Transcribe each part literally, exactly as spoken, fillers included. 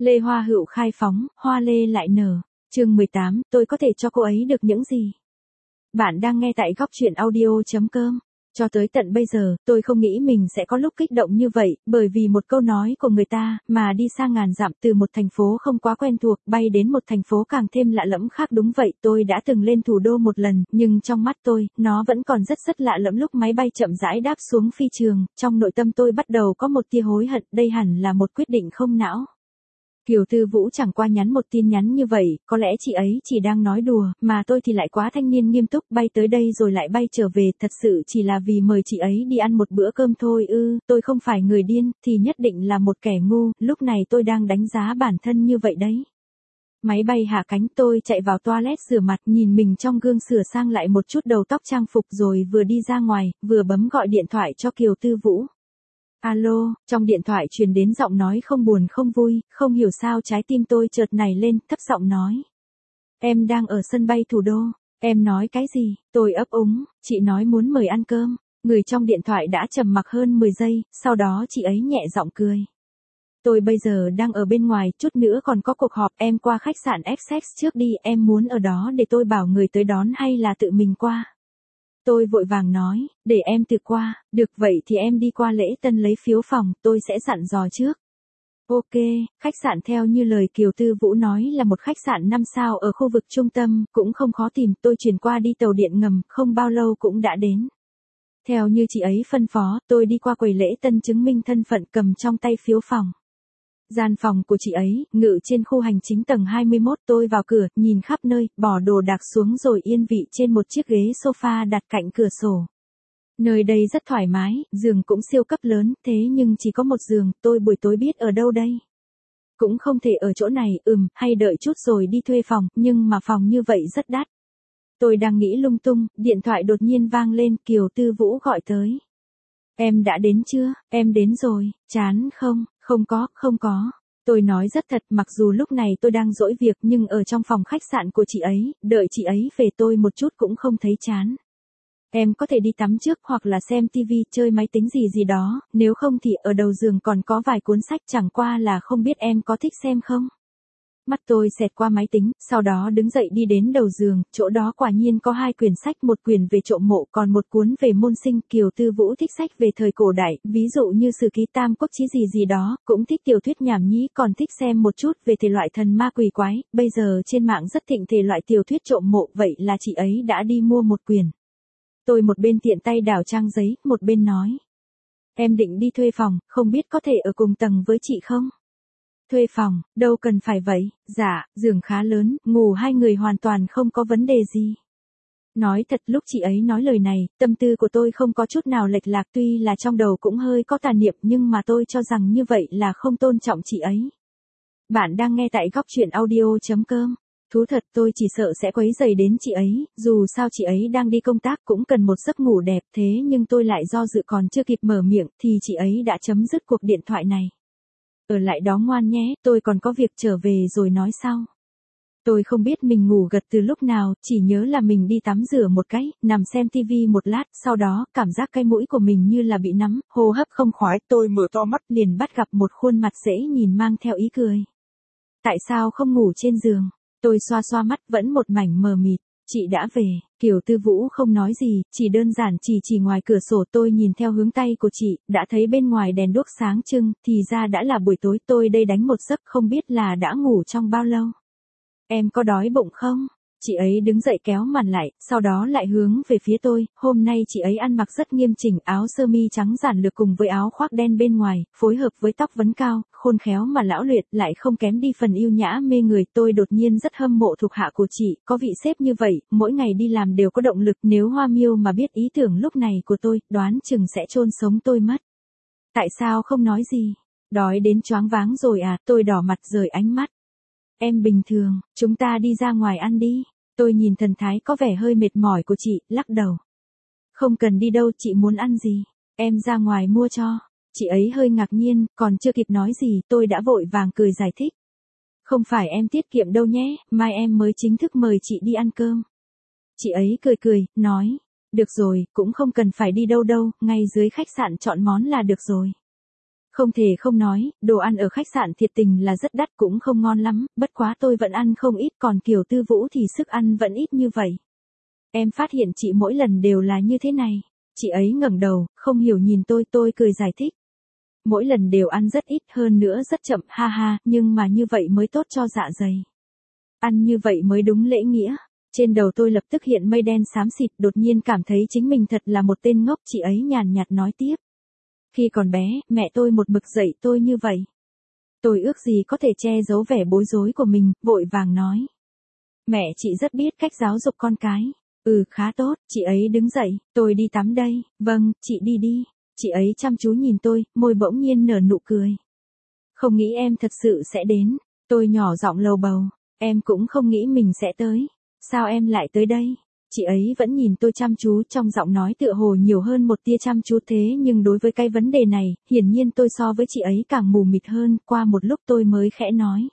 Lê Hoa Hựu khai phóng, hoa lê lại nở. Chương mười tám, tôi có thể cho cô ấy được những gì? Bạn đang nghe tại góc truyện audio chấm com. Cho tới tận bây giờ, tôi không nghĩ mình sẽ có lúc kích động như vậy, bởi vì một câu nói của người ta, mà đi xa ngàn dặm từ một thành phố không quá quen thuộc, bay đến một thành phố càng thêm lạ lẫm khác. Đúng vậy, tôi đã từng lên thủ đô một lần, nhưng trong mắt tôi, nó vẫn còn rất rất lạ lẫm. Lúc máy bay chậm rãi đáp xuống phi trường, trong nội tâm tôi bắt đầu có một tia hối hận, đây hẳn là một quyết định không não. Kiều Tư Vũ chẳng qua nhắn một tin nhắn như vậy, có lẽ chị ấy chỉ đang nói đùa, mà tôi thì lại quá thanh niên nghiêm túc, bay tới đây rồi lại bay trở về, thật sự chỉ là vì mời chị ấy đi ăn một bữa cơm thôi ư, tôi không phải người điên, thì nhất định là một kẻ ngu, lúc này tôi đang đánh giá bản thân như vậy đấy. Máy bay hạ cánh, tôi chạy vào toilet rửa mặt, nhìn mình trong gương sửa sang lại một chút đầu tóc trang phục rồi vừa đi ra ngoài, vừa bấm gọi điện thoại cho Kiều Tư Vũ. Alo, trong điện thoại truyền đến giọng nói không buồn không vui, không hiểu sao trái tim tôi chợt nảy lên, thấp giọng nói. Em đang ở sân bay thủ đô, em nói cái gì? Tôi ấp úng, chị nói muốn mời ăn cơm. Người trong điện thoại đã trầm mặc hơn mười giây, sau đó chị ấy nhẹ giọng cười. Tôi bây giờ đang ở bên ngoài, chút nữa còn có cuộc họp, em qua khách sạn Essex trước đi, em muốn ở đó để tôi bảo người tới đón hay là tự mình qua? Tôi vội vàng nói, để em tự qua, được vậy thì em đi qua lễ tân lấy phiếu phòng, tôi sẽ dặn dò trước. Ok, khách sạn theo như lời Kiều Tư Vũ nói là một khách sạn năm sao ở khu vực trung tâm, cũng không khó tìm, tôi chuyển qua đi tàu điện ngầm, không bao lâu cũng đã đến. Theo như chị ấy phân phó, tôi đi qua quầy lễ tân chứng minh thân phận, cầm trong tay phiếu phòng. Gian phòng của chị ấy, ngự trên khu hành chính tầng hai mươi mốt, tôi vào cửa, nhìn khắp nơi, bỏ đồ đạc xuống rồi yên vị trên một chiếc ghế sofa đặt cạnh cửa sổ. Nơi đây rất thoải mái, giường cũng siêu cấp lớn, thế nhưng chỉ có một giường, tôi buổi tối biết ở đâu đây? Cũng không thể ở chỗ này, ừm, hay đợi chút rồi đi thuê phòng, nhưng mà phòng như vậy rất đắt. Tôi đang nghĩ lung tung, điện thoại đột nhiên vang lên, Kiều Tư Vũ gọi tới. Em đã đến chưa? Em đến rồi, chán không? Không có, không có. Tôi nói rất thật, mặc dù lúc này tôi đang dỗi việc nhưng ở trong phòng khách sạn của chị ấy, đợi chị ấy về tôi một chút cũng không thấy chán. Em có thể đi tắm trước hoặc là xem tivi, chơi máy tính gì gì đó, nếu không thì ở đầu giường còn có vài cuốn sách, chẳng qua là không biết em có thích xem không? Mắt tôi xẹt qua máy tính, sau đó đứng dậy đi đến đầu giường, chỗ đó quả nhiên có hai quyển sách, một quyển về trộm mộ, còn một cuốn về môn sinh. Kiều Tư Vũ thích sách về thời cổ đại, ví dụ như Sử ký Tam Quốc chí gì gì đó, cũng thích tiểu thuyết nhảm nhí, còn thích xem một chút về thể loại thần ma quỷ quái, bây giờ trên mạng rất thịnh thể loại tiểu thuyết trộm mộ, vậy là chị ấy đã đi mua một quyển. Tôi một bên tiện tay đảo trang giấy, một bên nói. Em định đi thuê phòng, không biết có thể ở cùng tầng với chị không? Thuê phòng, đâu cần phải vậy, dạ, giường khá lớn, ngủ hai người hoàn toàn không có vấn đề gì. Nói thật, lúc chị ấy nói lời này, tâm tư của tôi không có chút nào lệch lạc, tuy là trong đầu cũng hơi có tà niệm, nhưng mà tôi cho rằng như vậy là không tôn trọng chị ấy. Bạn đang nghe tại góc truyện audio chấm com. Thú thật, tôi chỉ sợ sẽ quấy rầy đến chị ấy, dù sao chị ấy đang đi công tác cũng cần một giấc ngủ đẹp, thế nhưng tôi lại do dự còn chưa kịp mở miệng, thì chị ấy đã chấm dứt cuộc điện thoại này. Ở lại đó ngoan nhé, tôi còn có việc, trở về rồi nói sau. Tôi không biết mình ngủ gật từ lúc nào, chỉ nhớ là mình đi tắm rửa một cái, nằm xem tivi một lát, sau đó cảm giác cái mũi của mình như là bị nắm, hô hấp không khoái, tôi mở to mắt liền bắt gặp một khuôn mặt dễ nhìn mang theo ý cười. Tại sao không ngủ trên giường? Tôi xoa xoa mắt vẫn một mảnh mờ mịt. Chị đã về, Kiều Tư Vũ không nói gì, chỉ đơn giản chỉ chỉ ngoài cửa sổ. Tôi nhìn theo hướng tay của chị, đã thấy bên ngoài đèn đuốc sáng trưng, thì ra đã là buổi tối, tôi đây đánh một giấc không biết là đã ngủ trong bao lâu. Em có đói bụng không? Chị ấy đứng dậy kéo màn lại, sau đó lại hướng về phía tôi, hôm nay chị ấy ăn mặc rất nghiêm chỉnh, áo sơ mi trắng giản lược cùng với áo khoác đen bên ngoài, phối hợp với tóc vấn cao, khôn khéo mà lão luyện, lại không kém đi phần yêu nhã mê người. Tôi đột nhiên rất hâm mộ thuộc hạ của chị, có vị sếp như vậy, mỗi ngày đi làm đều có động lực, nếu Hoa Miêu mà biết ý tưởng lúc này của tôi, đoán chừng sẽ chôn sống tôi mất. Tại sao không nói gì? Đói đến choáng váng rồi à? Tôi đỏ mặt rời ánh mắt. Em bình thường, chúng ta đi ra ngoài ăn đi. Tôi nhìn thần thái có vẻ hơi mệt mỏi của chị, lắc đầu. Không cần đi đâu, chị muốn ăn gì? Em ra ngoài mua cho. Chị ấy hơi ngạc nhiên, còn chưa kịp nói gì, tôi đã vội vàng cười giải thích. Không phải em tiết kiệm đâu nhé, mai em mới chính thức mời chị đi ăn cơm. Chị ấy cười cười, nói. Được rồi, cũng không cần phải đi đâu đâu, ngay dưới khách sạn chọn món là được rồi. Không thể không nói, đồ ăn ở khách sạn thiệt tình là rất đắt cũng không ngon lắm, bất quá tôi vẫn ăn không ít còn Kiều Tư Vũ thì sức ăn vẫn ít như vậy. Em phát hiện chị mỗi lần đều là như thế này. Chị ấy ngẩng đầu, không hiểu nhìn tôi, tôi cười giải thích. Mỗi lần đều ăn rất ít hơn nữa rất chậm, ha ha, nhưng mà như vậy mới tốt cho dạ dày. Ăn như vậy mới đúng lễ nghĩa. Trên đầu tôi lập tức hiện mây đen xám xịt, đột nhiên cảm thấy chính mình thật là một tên ngốc. Chị ấy nhàn nhạt nói tiếp. Khi còn bé, mẹ tôi một mực dạy tôi như vậy. Tôi ước gì có thể che giấu vẻ bối rối của mình, vội vàng nói. Mẹ chị rất biết cách giáo dục con cái. Ừ, khá tốt, chị ấy đứng dậy, tôi đi tắm đây. Vâng, chị đi đi. Chị ấy chăm chú nhìn tôi, môi bỗng nhiên nở nụ cười. Không nghĩ em thật sự sẽ đến. Tôi nhỏ giọng lầu bầu. Em cũng không nghĩ mình sẽ tới. Sao em lại tới đây? Chị ấy vẫn nhìn tôi chăm chú, trong giọng nói tựa hồ nhiều hơn một tia chăm chú, thế nhưng đối với cái vấn đề này, hiển nhiên tôi so với chị ấy càng mù mịt hơn, qua một lúc tôi mới khẽ nói.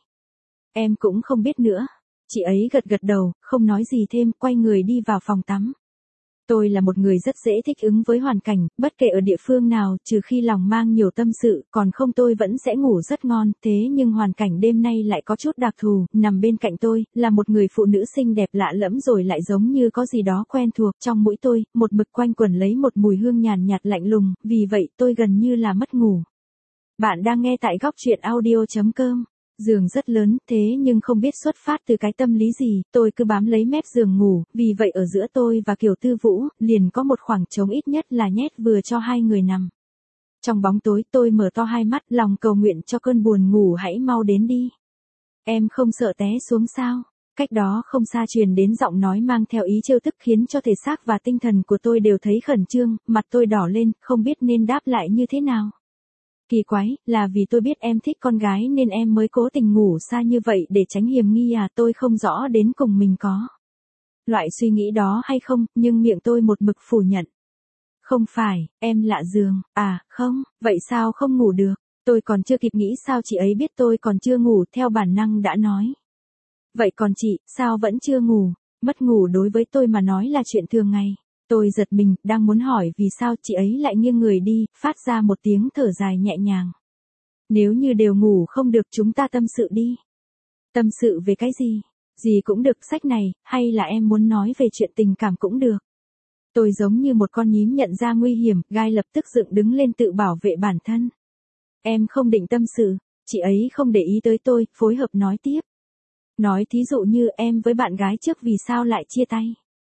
Em cũng không biết nữa. Chị ấy gật gật đầu, không nói gì thêm, quay người đi vào phòng tắm. Tôi là một người rất dễ thích ứng với hoàn cảnh, bất kể ở địa phương nào, trừ khi lòng mang nhiều tâm sự, còn không tôi vẫn sẽ ngủ rất ngon, thế nhưng hoàn cảnh đêm nay lại có chút đặc thù, nằm bên cạnh tôi, là một người phụ nữ xinh đẹp lạ lẫm rồi lại giống như có gì đó quen thuộc, trong mũi tôi, một mực quanh quẩn lấy một mùi hương nhàn nhạt lạnh lùng, vì vậy tôi gần như là mất ngủ. Bạn đang nghe tại góc truyện audio chấm com. Giường rất lớn, thế nhưng không biết xuất phát từ cái tâm lý gì, tôi cứ bám lấy mép giường ngủ, vì vậy ở giữa tôi và Kiều Tư Vũ, liền có một khoảng trống ít nhất là nhét vừa cho hai người nằm. Trong bóng tối tôi mở to hai mắt, lòng cầu nguyện cho cơn buồn ngủ hãy mau đến đi. Em không sợ té xuống sao? Cách đó không xa truyền đến giọng nói mang theo ý trêu tức khiến cho thể xác và tinh thần của tôi đều thấy khẩn trương, mặt tôi đỏ lên, không biết nên đáp lại như thế nào. Kỳ quái, là vì tôi biết em thích con gái nên em mới cố tình ngủ xa như vậy để tránh hiềm nghi à, tôi không rõ đến cùng mình có loại suy nghĩ đó hay không, nhưng miệng tôi một mực phủ nhận. Không phải, em lạ giường, à, không, vậy sao không ngủ được, tôi còn chưa kịp nghĩ sao chị ấy biết tôi còn chưa ngủ, theo bản năng đã nói. Vậy còn chị, sao vẫn chưa ngủ, mất ngủ đối với tôi mà nói là chuyện thường ngày. Tôi giật mình, đang muốn hỏi vì sao chị ấy lại nghiêng người đi, phát ra một tiếng thở dài nhẹ nhàng. Nếu như đều ngủ không được chúng ta tâm sự đi. Tâm sự về cái gì? Gì cũng được, sách này, hay là em muốn nói về chuyện tình cảm cũng được. Tôi giống như một con nhím nhận ra nguy hiểm, gai lập tức dựng đứng lên tự bảo vệ bản thân. Em không định tâm sự, chị ấy không để ý tới tôi, phối hợp nói tiếp. Nói thí dụ như em với bạn gái trước vì sao lại chia tay.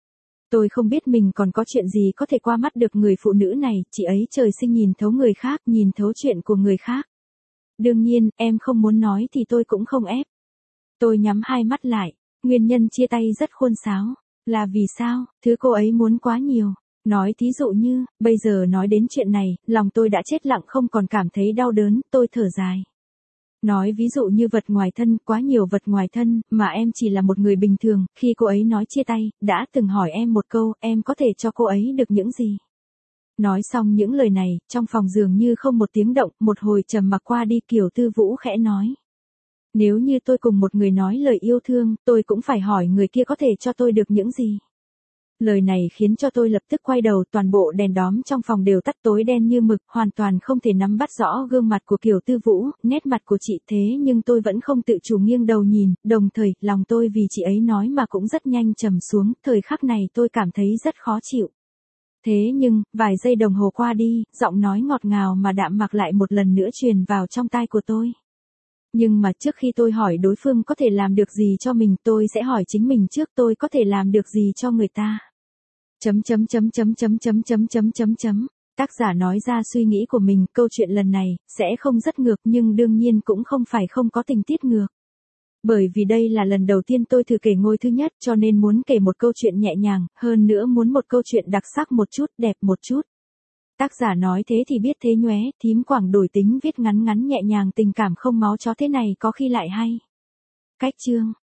Tôi không biết mình còn có chuyện gì có thể qua mắt được người phụ nữ này, chị ấy trời sinh nhìn thấu người khác, nhìn thấu chuyện của người khác. Đương nhiên, em không muốn nói thì tôi cũng không ép. Tôi nhắm hai mắt lại, nguyên nhân chia tay rất khôn sáo. Là vì sao, thứ cô ấy muốn quá nhiều. Nói thí dụ như, bây giờ nói đến chuyện này, lòng tôi đã chết lặng không còn cảm thấy đau đớn, tôi thở dài. Nói ví dụ như vật ngoài thân, quá nhiều vật ngoài thân, mà em chỉ là một người bình thường, khi cô ấy nói chia tay, đã từng hỏi em một câu, em có thể cho cô ấy được những gì? Nói xong những lời này, trong phòng dường như không một tiếng động, một hồi trầm mặc qua đi, Kiều Tư Vũ khẽ nói. Nếu như tôi cùng một người nói lời yêu thương, tôi cũng phải hỏi người kia có thể cho tôi được những gì? Lời này khiến cho tôi lập tức quay đầu, toàn bộ đèn đóm trong phòng đều tắt tối đen như mực, hoàn toàn không thể nắm bắt rõ gương mặt của Kiều Tư Vũ, nét mặt của chị, thế nhưng tôi vẫn không tự chủ nghiêng đầu nhìn, đồng thời, lòng tôi vì chị ấy nói mà cũng rất nhanh trầm xuống, thời khắc này tôi cảm thấy rất khó chịu. Thế nhưng, vài giây đồng hồ qua đi, giọng nói ngọt ngào mà đạm mặc lại một lần nữa truyền vào trong tai của tôi. Nhưng mà trước khi tôi hỏi đối phương có thể làm được gì cho mình, tôi sẽ hỏi chính mình trước, tôi có thể làm được gì cho người ta. Chấm chấm chấm chấm chấm chấm chấm chấm chấm chấm. Tác giả nói ra suy nghĩ của mình, câu chuyện lần này sẽ không rất ngược nhưng đương nhiên cũng không phải không có tình tiết ngược. Bởi vì đây là lần đầu tiên tôi thử kể ngôi thứ nhất, cho nên muốn kể một câu chuyện nhẹ nhàng, hơn nữa muốn một câu chuyện đặc sắc một chút, đẹp một chút. Tác giả nói thế thì biết thế nhóe, thím Quảng đổi tính viết ngắn ngắn nhẹ nhàng tình cảm không máu chó thế này có khi lại hay. Cách chương